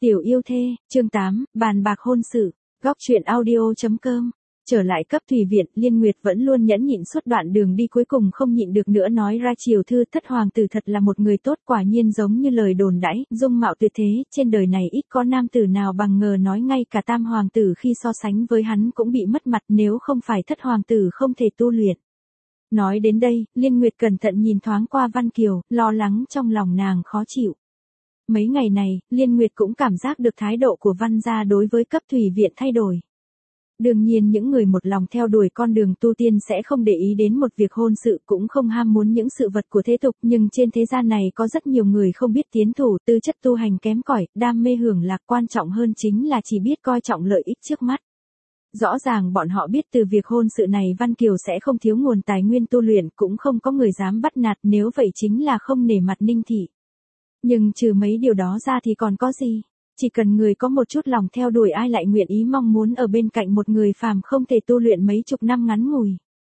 Tiểu yêu thê, chương 8, bàn bạc hôn sự, góc truyện audio.com. Trở lại cấp thủy viện, Liên Nguyệt vẫn luôn nhẫn nhịn suốt đoạn đường đi, cuối cùng không nhịn được nữa nói ra chiều thư thất hoàng tử thật là một người tốt, quả nhiên giống như lời đồn đãi, dung mạo tuyệt thế, trên đời này ít có nam tử nào bằng ngờ, nói ngay cả tam hoàng tử khi so sánh với hắn cũng bị mất mặt, nếu không phải thất hoàng tử không thể tu luyện. Nói đến đây, Liên Nguyệt cẩn thận nhìn thoáng qua Văn Kiều, lo lắng trong lòng nàng khó chịu. Mấy ngày này, Liên Nguyệt cũng cảm giác được thái độ của Văn gia đối với cấp thủy viện thay đổi. Đương nhiên những người một lòng theo đuổi con đường tu tiên sẽ không để ý đến một việc hôn sự, cũng không ham muốn những sự vật của thế tục, nhưng trên thế gian này có rất nhiều người không biết tiến thủ, tư chất tu hành kém cỏi, đam mê hưởng lạc, quan trọng hơn chính là chỉ biết coi trọng lợi ích trước mắt. Rõ ràng bọn họ biết từ việc hôn sự này Văn Kiều sẽ không thiếu nguồn tài nguyên tu luyện, cũng không có người dám bắt nạt, nếu vậy chính là không nể mặt Ninh thị. Nhưng trừ mấy điều đó ra thì còn có gì? Chỉ cần người có một chút lòng theo đuổi, ai lại nguyện ý mong muốn ở bên cạnh một người phàm không thể tu luyện mấy chục năm ngắn ngủi.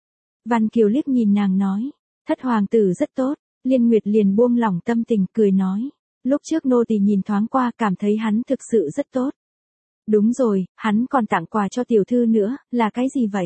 Văn Kiều liếc nhìn nàng nói, thất hoàng tử rất tốt. Liên Nguyệt liền buông lỏng tâm tình, cười nói, lúc trước nô tỳ nhìn thoáng qua cảm thấy hắn thực sự rất tốt. Đúng rồi, hắn còn tặng quà cho tiểu thư nữa, là cái gì vậy?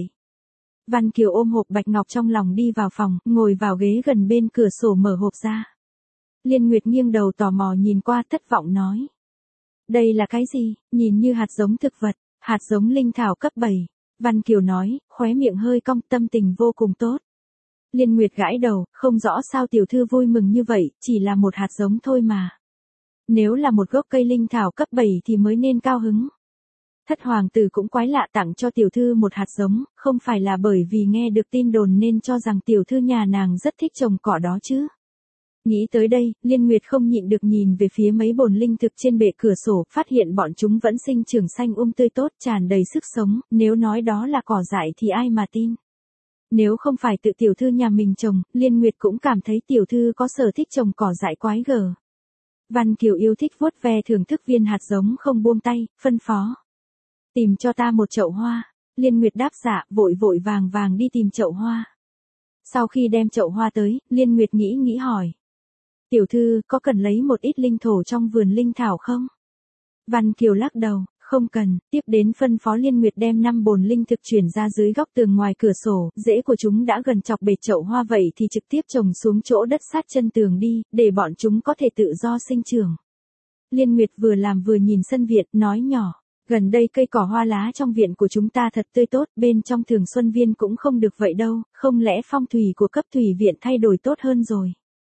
Văn Kiều ôm hộp bạch ngọc trong lòng đi vào phòng, ngồi vào ghế gần bên cửa sổ mở hộp ra. Liên Nguyệt nghiêng đầu tò mò nhìn qua, thất vọng nói. Đây là cái gì, nhìn như hạt giống thực vật, hạt giống linh thảo cấp 7. Văn Kiều nói, khóe miệng hơi cong, tâm tình vô cùng tốt. Liên Nguyệt gãi đầu, không rõ sao tiểu thư vui mừng như vậy, chỉ là một hạt giống thôi mà. Nếu là một gốc cây linh thảo cấp 7 thì mới nên cao hứng. Thất hoàng tử cũng quái lạ, tặng cho tiểu thư một hạt giống, không phải là bởi vì nghe được tin đồn nên cho rằng tiểu thư nhà nàng rất thích trồng cỏ đó chứ. Nghĩ tới đây, Liên Nguyệt không nhịn được nhìn về phía mấy bồn linh thực trên bệ cửa sổ, phát hiện bọn chúng vẫn sinh trưởng xanh tươi tốt, tràn đầy sức sống, nếu nói đó là cỏ dại thì ai mà tin. Nếu không phải tự tiểu thư nhà mình trồng, Liên Nguyệt cũng cảm thấy tiểu thư có sở thích trồng cỏ dại quái gở. Văn Kiều yêu thích vuốt ve thưởng thức viên hạt giống không buông tay, phân phó. Tìm cho ta một chậu hoa. Liên Nguyệt đáp dạ, vội vội vàng vàng đi tìm chậu hoa. Sau khi đem chậu hoa tới, Liên Nguyệt nghĩ hỏi. Tiểu thư, có cần lấy một ít linh thổ trong vườn linh thảo không? Văn Kiều lắc đầu, không cần. Tiếp đến phân phó Liên Nguyệt đem 5 bồn linh thực chuyển ra dưới góc tường ngoài cửa sổ, rễ của chúng đã gần chọc bệt chậu hoa, vậy thì trực tiếp trồng xuống chỗ đất sát chân tường đi, để bọn chúng có thể tự do sinh trưởng. Liên Nguyệt vừa làm vừa nhìn sân viện, nói nhỏ. Gần đây cây cỏ hoa lá trong viện của chúng ta thật tươi tốt, bên trong Thường Xuân Viên cũng không được vậy đâu, không lẽ phong thủy của cấp thủy viện thay đổi tốt hơn rồi?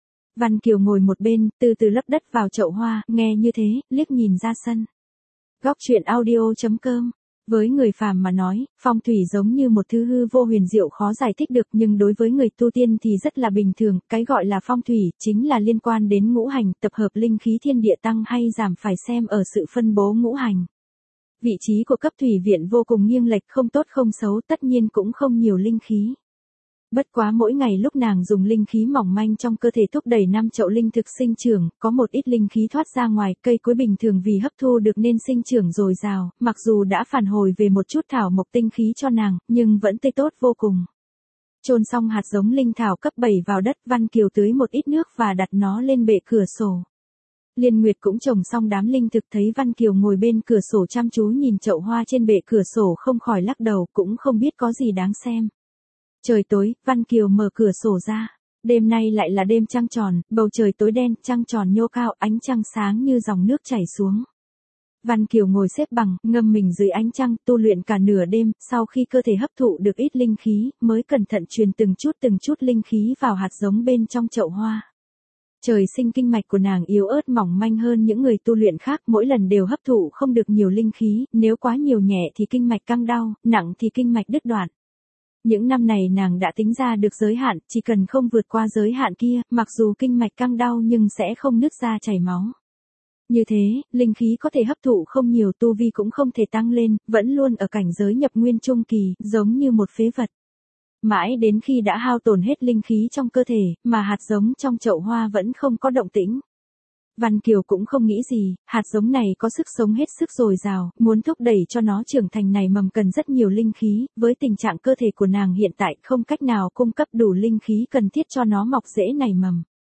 Văn Kiều ngồi một bên, từ từ lấp đất vào chậu hoa, nghe như thế, liếc nhìn ra sân. Góc truyện audio.com. Với người phàm mà nói, phong thủy giống như một thứ hư vô huyền diệu khó giải thích được, nhưng đối với người tu tiên thì rất là bình thường, cái gọi là phong thủy, chính là liên quan đến ngũ hành, tập hợp linh khí thiên địa tăng hay giảm phải xem ở sự phân bố ngũ hành. Vị trí của cấp thủy viện vô cùng nghiêng lệch, không tốt không xấu, tất nhiên cũng không nhiều linh khí. Bất quá mỗi ngày lúc nàng dùng linh khí mỏng manh trong cơ thể thúc đẩy 5 chậu linh thực sinh trưởng, có một ít linh khí thoát ra ngoài, cây cối bình thường vì hấp thu được nên sinh trưởng dồi dào, mặc dù đã phản hồi về một chút thảo mộc tinh khí cho nàng, nhưng vẫn tươi tốt vô cùng. Chôn xong hạt giống linh thảo cấp 7 vào đất, Văn Kiều tưới một ít nước và đặt nó lên bệ cửa sổ. Liên Nguyệt cũng trồng xong đám linh thực, thấy Văn Kiều ngồi bên cửa sổ chăm chú nhìn chậu hoa trên bệ cửa sổ không khỏi lắc đầu, cũng không biết có gì đáng xem. Trời tối, Văn Kiều mở cửa sổ ra. Đêm nay lại là đêm trăng tròn, bầu trời tối đen, trăng tròn nhô cao, ánh trăng sáng như dòng nước chảy xuống. Văn Kiều ngồi xếp bằng, ngâm mình dưới ánh trăng, tu luyện cả nửa đêm, sau khi cơ thể hấp thụ được ít linh khí, mới cẩn thận truyền từng chút linh khí vào hạt giống bên trong chậu hoa. Trời sinh kinh mạch của nàng yếu ớt mỏng manh hơn những người tu luyện khác, mỗi lần đều hấp thụ không được nhiều linh khí, nếu quá nhiều nhẹ thì kinh mạch căng đau, nặng thì kinh mạch đứt đoạn. Những năm này nàng đã tính ra được giới hạn, chỉ cần không vượt qua giới hạn kia, mặc dù kinh mạch căng đau nhưng sẽ không nứt ra chảy máu. Như thế, linh khí có thể hấp thụ không nhiều, tu vi cũng không thể tăng lên, vẫn luôn ở cảnh giới nhập nguyên trung kỳ, giống như một phế vật. Mãi đến khi đã hao tổn hết linh khí trong cơ thể, mà hạt giống trong chậu hoa vẫn không có động tĩnh. Văn Kiều cũng không nghĩ gì, hạt giống này có sức sống hết sức dồi dào, muốn thúc đẩy cho nó trưởng thành nảy mầm cần rất nhiều linh khí, với tình trạng cơ thể của nàng hiện tại không cách nào cung cấp đủ linh khí cần thiết cho nó mọc rễ nảy mầm.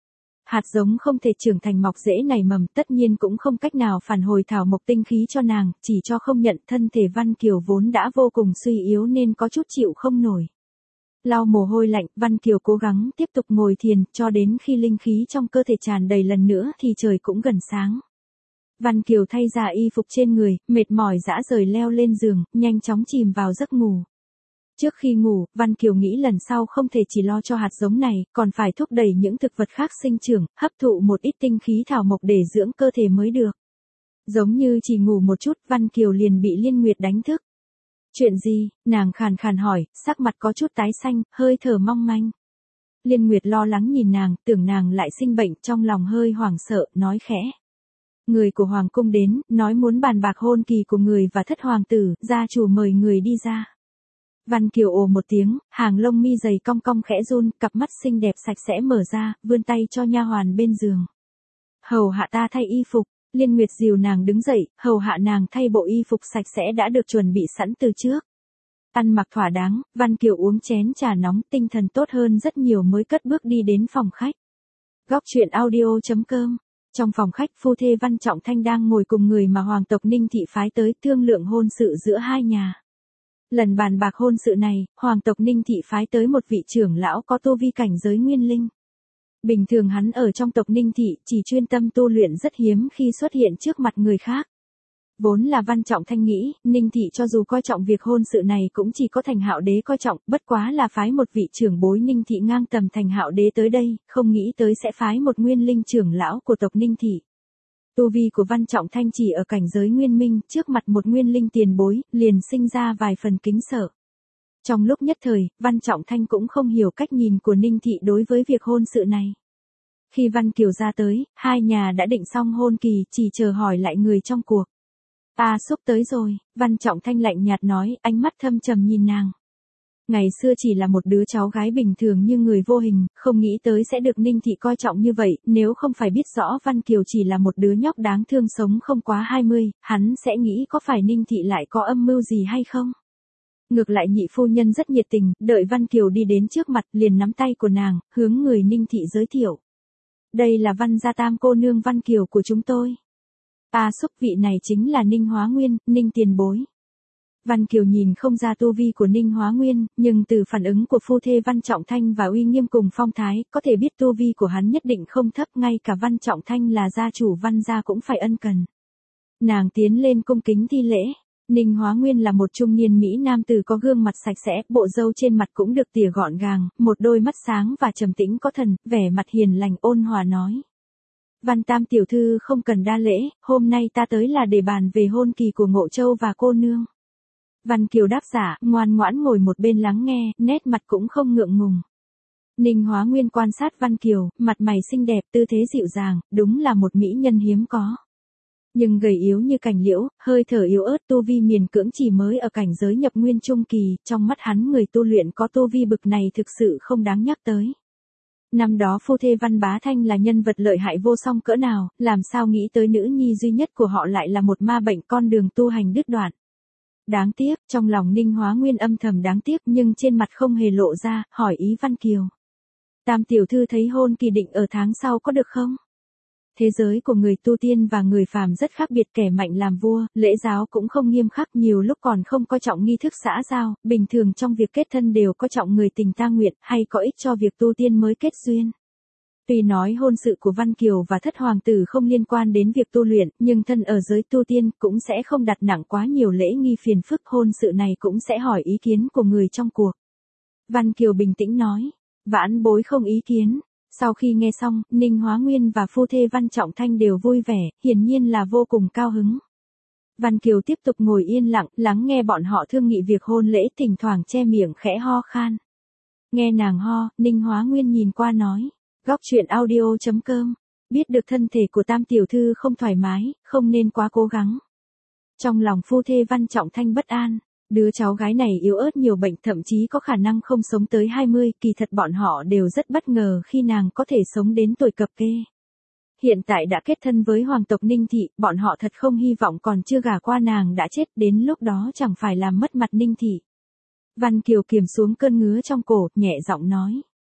hạt giống không thể trưởng thành mọc rễ nảy mầm, tất nhiên cũng không cách nào phản hồi thảo mộc tinh khí cho nàng, chỉ cho không nhận. Thân thể Văn Kiều vốn đã vô cùng suy yếu nên có chút chịu không nổi. Lau mồ hôi lạnh, Văn Kiều cố gắng tiếp tục ngồi thiền, cho đến khi linh khí trong cơ thể tràn đầy lần nữa thì trời cũng gần sáng. Văn Kiều thay ra y phục trên người, mệt mỏi rã rời leo lên giường, nhanh chóng chìm vào giấc ngủ. Trước khi ngủ, Văn Kiều nghĩ lần sau không thể chỉ lo cho hạt giống này, còn phải thúc đẩy những thực vật khác sinh trưởng, hấp thụ một ít tinh khí thảo mộc để dưỡng cơ thể mới được. Giống như chỉ ngủ một chút, Văn Kiều liền bị Liên Nguyệt đánh thức. Chuyện gì? Nàng khàn khàn hỏi, sắc mặt có chút tái xanh, hơi thở mong manh. Liên Nguyệt lo lắng nhìn nàng, tưởng nàng lại sinh bệnh, trong lòng hơi hoảng sợ, nói khẽ. Người của Hoàng cung đến, nói muốn bàn bạc hôn kỳ của người và thất hoàng tử, gia chủ mời người đi ra. Văn Kiều ồ một tiếng, hàng lông mi dày cong cong khẽ run, cặp mắt xinh đẹp sạch sẽ mở ra, vươn tay cho nha hoàn bên giường. Hầu hạ ta thay y phục. Liên Nguyệt dìu nàng đứng dậy, hầu hạ nàng thay bộ y phục sạch sẽ đã được chuẩn bị sẵn từ trước. Ăn mặc thỏa đáng, Văn Kiều uống chén trà nóng, tinh thần tốt hơn rất nhiều mới cất bước đi đến phòng khách. Góc truyện audio.com. Trong phòng khách, phu thê Văn Trọng Thanh đang ngồi cùng người mà hoàng tộc Ninh Thị phái tới thương lượng hôn sự giữa hai nhà. Lần bàn bạc hôn sự này, hoàng tộc Ninh Thị phái tới một vị trưởng lão có tu vi cảnh giới nguyên linh. Bình thường hắn ở trong tộc Ninh Thị chỉ chuyên tâm tu luyện, rất hiếm khi xuất hiện trước mặt người khác. Vốn là Văn Trọng Thanh nghĩ, Ninh Thị cho dù coi trọng việc hôn sự này cũng chỉ có Thành Hạo Đế coi trọng, bất quá là phái một vị trưởng bối Ninh Thị ngang tầm Thành Hạo Đế tới đây, không nghĩ tới sẽ phái một nguyên linh trưởng lão của tộc Ninh Thị. Tu vi của Văn Trọng Thanh chỉ ở cảnh giới nguyên minh, trước mặt một nguyên linh tiền bối, liền sinh ra vài phần kính sợ. Trong lúc nhất thời, Văn Trọng Thanh cũng không hiểu cách nhìn của Ninh Thị đối với việc hôn sự này. Khi Văn Kiều ra tới, hai nhà đã định xong hôn kỳ, chỉ chờ hỏi lại người trong cuộc. Ta xúc tới rồi, Văn Trọng Thanh lạnh nhạt nói, ánh mắt thâm trầm nhìn nàng. Ngày xưa chỉ là một đứa cháu gái bình thường như người vô hình, không nghĩ tới sẽ được Ninh Thị coi trọng như vậy, nếu không phải biết rõ Văn Kiều chỉ là một đứa nhóc đáng thương sống không quá 20, hắn sẽ nghĩ có phải Ninh Thị lại có âm mưu gì hay không. Ngược lại nhị phu nhân rất nhiệt tình, đợi Văn Kiều đi đến trước mặt liền nắm tay của nàng, hướng người Ninh Thị giới thiệu. Đây là Văn gia tam cô nương Văn Kiều của chúng tôi. Xúc vị này chính là Ninh Hóa Nguyên, Ninh tiền bối. Văn Kiều nhìn không ra tu vi của Ninh Hóa Nguyên, nhưng từ phản ứng của phu thê Văn Trọng Thanh và uy nghiêm cùng phong thái, có thể biết tu vi của hắn nhất định không thấp, ngay cả Văn Trọng Thanh là gia chủ Văn gia cũng phải ân cần. Nàng tiến lên cung kính thi lễ. Ninh Hóa Nguyên là một trung niên Mỹ nam tử có gương mặt sạch sẽ, bộ râu trên mặt cũng được tỉa gọn gàng, một đôi mắt sáng và trầm tĩnh có thần, vẻ mặt hiền lành ôn hòa nói. Văn tam tiểu thư không cần đa lễ, hôm nay ta tới là để bàn về hôn kỳ của Ngộ Châu và cô nương. Văn Kiều đáp giả, ngoan ngoãn ngồi một bên lắng nghe, nét mặt cũng không ngượng ngùng. Ninh Hóa Nguyên quan sát Văn Kiều, mặt mày xinh đẹp, tư thế dịu dàng, đúng là một mỹ nhân hiếm có. Nhưng gầy yếu như cành liễu, hơi thở yếu ớt, tu vi miền cưỡng chỉ mới ở cảnh giới nhập nguyên trung kỳ, trong mắt hắn người tu luyện có tu vi bực này thực sự không đáng nhắc tới. Năm đó phu thê Văn Bá Thanh là nhân vật lợi hại vô song cỡ nào, làm sao nghĩ tới nữ nhi duy nhất của họ lại là một ma bệnh, con đường tu hành đứt đoạn. Đáng tiếc, trong lòng Ninh Hóa Nguyên âm thầm đáng tiếc nhưng trên mặt không hề lộ ra, hỏi ý Văn Kiều. Tam tiểu thư thấy hôn kỳ định ở tháng sau có được không? Thế giới của người tu tiên và người phàm rất khác biệt, kẻ mạnh làm vua, lễ giáo cũng không nghiêm khắc, nhiều lúc còn không coi trọng nghi thức xã giao, bình thường trong việc kết thân đều coi trọng người tình ta nguyện, hay có ích cho việc tu tiên mới kết duyên. Tuy nói hôn sự của Văn Kiều và thất hoàng tử không liên quan đến việc tu luyện, nhưng thân ở giới tu tiên cũng sẽ không đặt nặng quá nhiều lễ nghi phiền phức, hôn sự này cũng sẽ hỏi ý kiến của người trong cuộc. Văn Kiều bình tĩnh nói, vãn bối không ý kiến. Sau khi nghe xong, Ninh Hóa Nguyên và phu thê Văn Trọng Thanh đều vui vẻ, hiển nhiên là vô cùng cao hứng. Văn Kiều tiếp tục ngồi yên lặng, lắng nghe bọn họ thương nghị việc hôn lễ, thỉnh thoảng che miệng khẽ ho khan. Nghe nàng ho, Ninh Hóa Nguyên nhìn qua nói, góc truyện audio.com, biết được thân thể của tam tiểu thư không thoải mái, không nên quá cố gắng. Trong lòng phu thê Văn Trọng Thanh bất an. Đứa cháu gái này yếu ớt nhiều bệnh, thậm chí có khả năng không sống tới 20, kỳ thật bọn họ đều rất bất ngờ khi nàng có thể sống đến tuổi cập kê. Hiện tại đã kết thân với hoàng tộc Ninh Thị, bọn họ thật không hy vọng còn chưa gả qua nàng đã chết, đến lúc đó chẳng phải làm mất mặt Ninh Thị. Văn Kiều kiềm xuống cơn ngứa trong cổ, nhẹ giọng nói.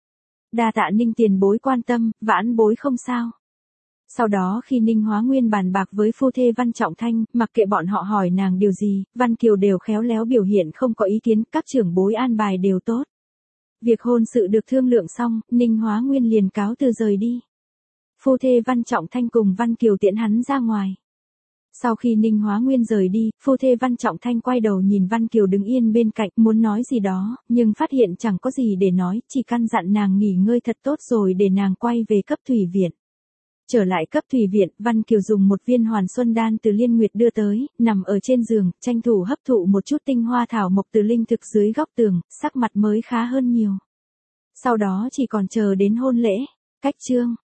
Đa tạ Ninh tiền bối quan tâm, vãn bối không sao. Sau đó khi Ninh Hóa Nguyên bàn bạc với phu thê Văn Trọng Thanh, mặc kệ bọn họ hỏi nàng điều gì, Văn Kiều đều khéo léo biểu hiện không có ý kiến, các trưởng bối an bài đều tốt. Việc hôn sự được thương lượng xong, Ninh Hóa Nguyên liền cáo từ rời đi. Phu thê Văn Trọng Thanh cùng Văn Kiều tiễn hắn ra ngoài. Sau khi Ninh Hóa Nguyên rời đi, phu thê Văn Trọng Thanh quay đầu nhìn Văn Kiều đứng yên bên cạnh, muốn nói gì đó, nhưng phát hiện chẳng có gì để nói, chỉ căn dặn nàng nghỉ ngơi thật tốt rồi để nàng quay về cấp thủy viện. Trở lại cấp thủy viện, Văn Kiều dùng một viên hoàn xuân đan từ Liên Nguyệt đưa tới, nằm ở trên giường, tranh thủ hấp thụ một chút tinh hoa thảo mộc từ linh thực dưới góc tường, sắc mặt mới khá hơn nhiều. Sau đó chỉ còn chờ đến hôn lễ. Cách chương